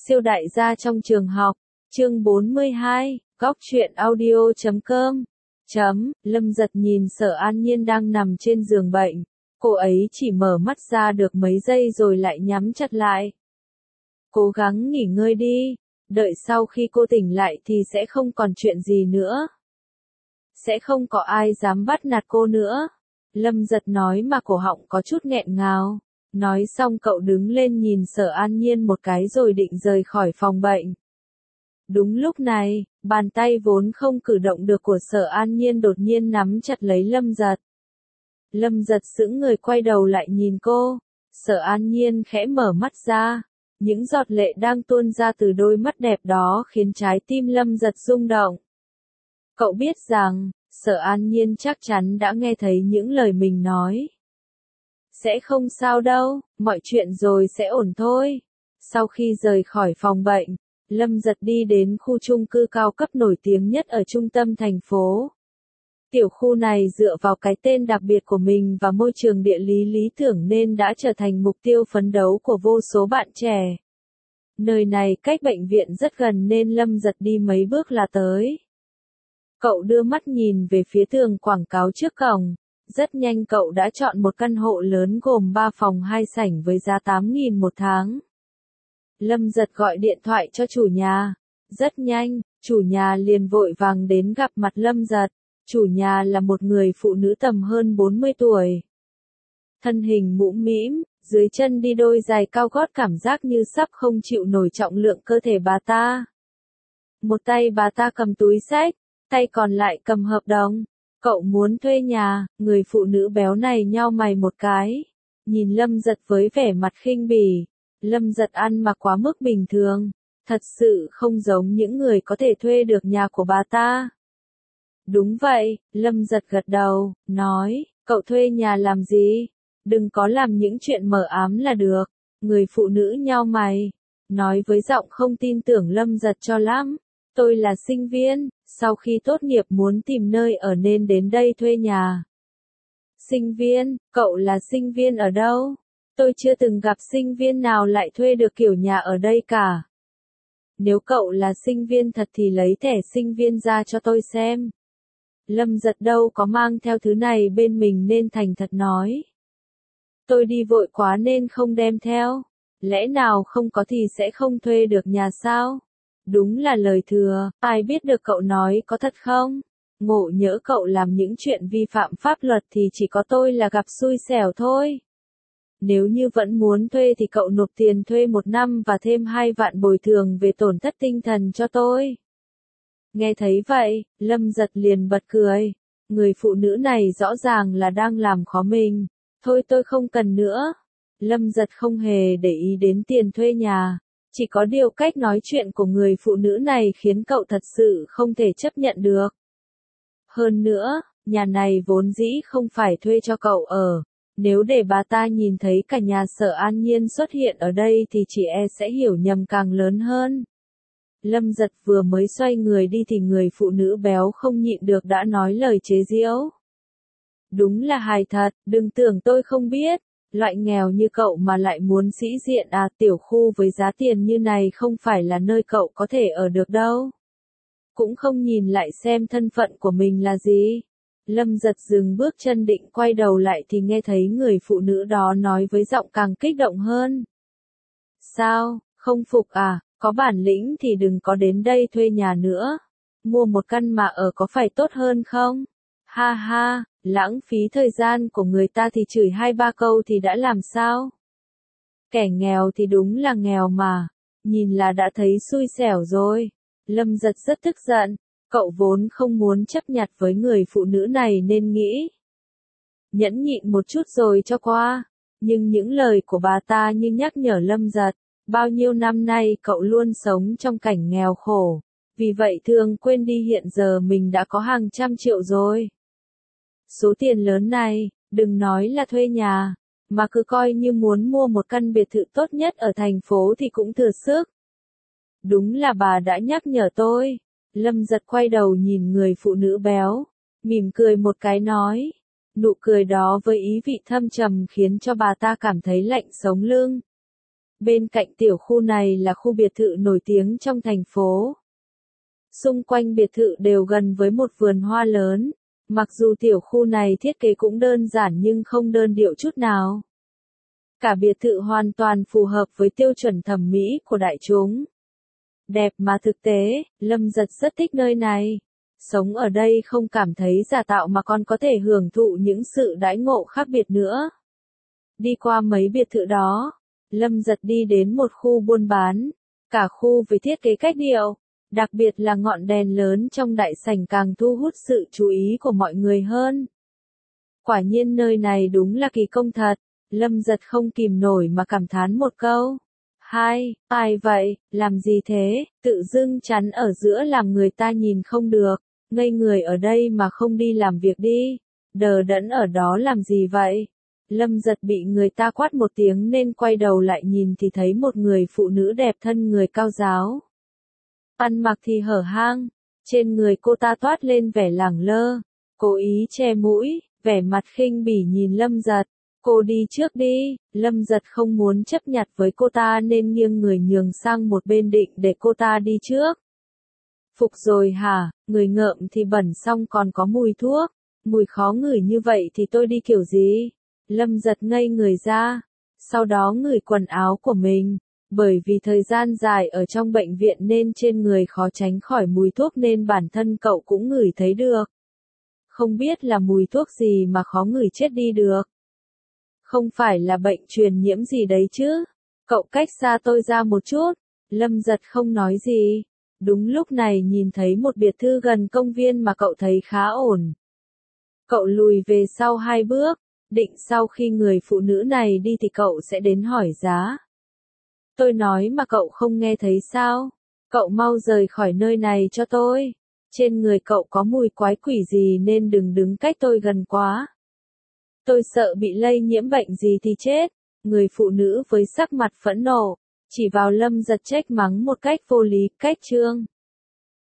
Siêu đại gia trong trường học, chương 42, góc truyện audio.com. Lâm Giật nhìn Sở An Nhiên đang nằm trên giường bệnh. Cô ấy chỉ mở mắt ra được mấy giây rồi lại nhắm chặt lại. Cố gắng nghỉ ngơi đi, đợi sau khi cô tỉnh lại thì sẽ không còn chuyện gì nữa. Sẽ không có ai dám bắt nạt cô nữa. Lâm Giật nói mà cổ họng có chút nghẹn ngào. Nói xong cậu đứng lên nhìn Sở An Nhiên một cái rồi định rời khỏi phòng bệnh. Đúng lúc này, bàn tay vốn không cử động được của Sở An Nhiên đột nhiên nắm chặt lấy Lâm Giật. Lâm Giật sững người quay đầu lại nhìn cô. Sở An Nhiên khẽ mở mắt ra. Những giọt lệ đang tuôn ra từ đôi mắt đẹp đó khiến trái tim Lâm Giật rung động. Cậu biết rằng, Sở An Nhiên chắc chắn đã nghe thấy những lời mình nói. Sẽ không sao đâu, mọi chuyện rồi sẽ ổn thôi. Sau khi rời khỏi phòng bệnh, Lâm Giật đi đến khu chung cư cao cấp nổi tiếng nhất ở trung tâm thành phố. Tiểu khu này dựa vào cái tên đặc biệt của mình và môi trường địa lý lý tưởng nên đã trở thành mục tiêu phấn đấu của vô số bạn trẻ. Nơi này cách bệnh viện rất gần nên Lâm Giật đi mấy bước là tới. Cậu đưa mắt nhìn về phía tường quảng cáo trước cổng. Rất nhanh cậu đã chọn một căn hộ lớn gồm 3 phòng 2 sảnh với giá 8.000 một tháng. Lâm Giật gọi điện thoại cho chủ nhà. Rất nhanh, chủ nhà liền vội vàng đến gặp mặt Lâm Giật. Chủ nhà là một người phụ nữ tầm hơn 40 tuổi. Thân hình mũm mĩm, dưới chân đi đôi giày cao gót cảm giác như sắp không chịu nổi trọng lượng cơ thể bà ta. Một tay bà ta cầm túi xách, tay còn lại cầm hợp đồng. Cậu muốn thuê nhà, người phụ nữ béo này nhao mày một cái. Nhìn Lâm Giật với vẻ mặt khinh bỉ. Lâm Giật ăn mặc quá mức bình thường. Thật sự không giống những người có thể thuê được nhà của bà ta. Đúng vậy, Lâm Giật gật đầu, nói, cậu thuê nhà làm gì? Đừng có làm những chuyện mờ ám là được. Người phụ nữ nhao mày. Nói với giọng không tin tưởng Lâm Giật cho lắm. Tôi là sinh viên, sau khi tốt nghiệp muốn tìm nơi ở nên đến đây thuê nhà. Sinh viên, cậu là sinh viên ở đâu? Tôi chưa từng gặp sinh viên nào lại thuê được kiểu nhà ở đây cả. Nếu cậu là sinh viên thật thì lấy thẻ sinh viên ra cho tôi xem. Lâm Giật đâu có mang theo thứ này bên mình nên thành thật nói. Tôi đi vội quá nên không đem theo. Lẽ nào không có thì sẽ không thuê được nhà sao? Đúng là lời thừa, ai biết được cậu nói có thật không? Ngộ nhỡ cậu làm những chuyện vi phạm pháp luật thì chỉ có tôi là gặp xui xẻo thôi. Nếu như vẫn muốn thuê thì cậu nộp tiền thuê 1 năm và thêm 2 vạn bồi thường về tổn thất tinh thần cho tôi. Nghe thấy vậy, Lâm Giật liền bật cười. Người phụ nữ này rõ ràng là đang làm khó mình. Thôi tôi không cần nữa. Lâm Giật không hề để ý đến tiền thuê nhà. Chỉ có điều cách nói chuyện của người phụ nữ này khiến cậu thật sự không thể chấp nhận được. Hơn nữa, nhà này vốn dĩ không phải thuê cho cậu ở. Nếu để bà ta nhìn thấy cả nhà Sở An Nhiên xuất hiện ở đây thì chỉ e sẽ hiểu nhầm càng lớn hơn. Lâm Giật vừa mới xoay người đi thì người phụ nữ béo không nhịn được đã nói lời chế giễu. Đúng là hài thật, đừng tưởng tôi không biết. Loại nghèo như cậu mà lại muốn sĩ diện à, tiểu khu với giá tiền như này không phải là nơi cậu có thể ở được đâu. Cũng không nhìn lại xem thân phận của mình là gì. Lâm Giật dừng bước chân định quay đầu lại thì nghe thấy người phụ nữ đó nói với giọng càng kích động hơn. Sao, không phục à, có bản lĩnh thì đừng có đến đây thuê nhà nữa. Mua một căn mà ở có phải tốt hơn không? Ha ha. Lãng phí thời gian của người ta thì chửi 2-3 câu thì đã làm sao? Kẻ nghèo thì đúng là nghèo mà. Nhìn là đã thấy xui xẻo rồi. Lâm Giật rất tức giận. Cậu vốn không muốn chấp nhặt với người phụ nữ này nên nghĩ. Nhẫn nhịn một chút rồi cho qua. Nhưng những lời của bà ta như nhắc nhở Lâm Giật. Bao nhiêu năm nay cậu luôn sống trong cảnh nghèo khổ. Vì vậy thường quên đi hiện giờ mình đã có hàng trăm triệu rồi. Số tiền lớn này, đừng nói là thuê nhà, mà cứ coi như muốn mua một căn biệt thự tốt nhất ở thành phố thì cũng thừa sức. Đúng là bà đã nhắc nhở tôi. Lâm Giật quay đầu nhìn người phụ nữ béo, mỉm cười một cái nói. Nụ cười đó với ý vị thâm trầm khiến cho bà ta cảm thấy lạnh sống lưng. Bên cạnh tiểu khu này là khu biệt thự nổi tiếng trong thành phố. Xung quanh biệt thự đều gần với một vườn hoa lớn. Mặc dù tiểu khu này thiết kế cũng đơn giản nhưng không đơn điệu chút nào. Cả biệt thự hoàn toàn phù hợp với tiêu chuẩn thẩm mỹ của đại chúng. Đẹp mà thực tế, Lâm Giật rất thích nơi này. Sống ở đây không cảm thấy giả tạo mà còn có thể hưởng thụ những sự đãi ngộ khác biệt nữa. Đi qua mấy biệt thự đó, Lâm Giật đi đến một khu buôn bán. Cả khu với thiết kế cách điệu, đặc biệt là ngọn đèn lớn trong đại sảnh càng thu hút sự chú ý của mọi người hơn. Quả nhiên nơi này đúng là kỳ công thật, Lâm Giật không kìm nổi mà cảm thán một câu. Ai vậy, làm gì thế, tự dưng chắn ở giữa làm người ta nhìn không được, ngây người ở đây mà không đi làm việc đi, đờ đẫn ở đó làm gì vậy? Lâm Giật bị người ta quát một tiếng nên quay đầu lại nhìn thì thấy một người phụ nữ đẹp thân người cao ráo. Ăn mặc thì hở hang, trên người cô ta toát lên vẻ lẳng lơ, cố ý che mũi, vẻ mặt khinh bỉ nhìn Lâm Giật. Cô đi trước đi, Lâm Giật không muốn chấp nhặt với cô ta nên nghiêng người nhường sang một bên định để cô ta đi trước. Phục rồi hả, người ngợm thì bẩn xong còn có mùi thuốc, mùi khó ngửi như vậy thì tôi đi kiểu gì? Lâm Giật ngây người ra, sau đó ngửi quần áo của mình, bởi vì thời gian dài ở trong bệnh viện nên trên người khó tránh khỏi mùi thuốc nên bản thân cậu cũng ngửi thấy được. Không biết là mùi thuốc gì mà khó ngửi chết đi được. Không phải là bệnh truyền nhiễm gì đấy chứ? Cậu cách xa tôi ra một chút. Lâm Giật không nói gì. Đúng lúc này nhìn thấy một biệt thự gần công viên mà cậu thấy khá ổn. Cậu lùi về sau 2 bước, định sau khi người phụ nữ này đi thì cậu sẽ đến hỏi giá. Tôi nói mà cậu không nghe thấy sao? Cậu mau rời khỏi nơi này cho tôi. Trên người cậu có mùi quái quỷ gì nên đừng đứng cách tôi gần quá. Tôi sợ bị lây nhiễm bệnh gì thì chết. Người phụ nữ với sắc mặt phẫn nộ, chỉ vào Lâm Giật trách mắng một cách vô lý, cách trương.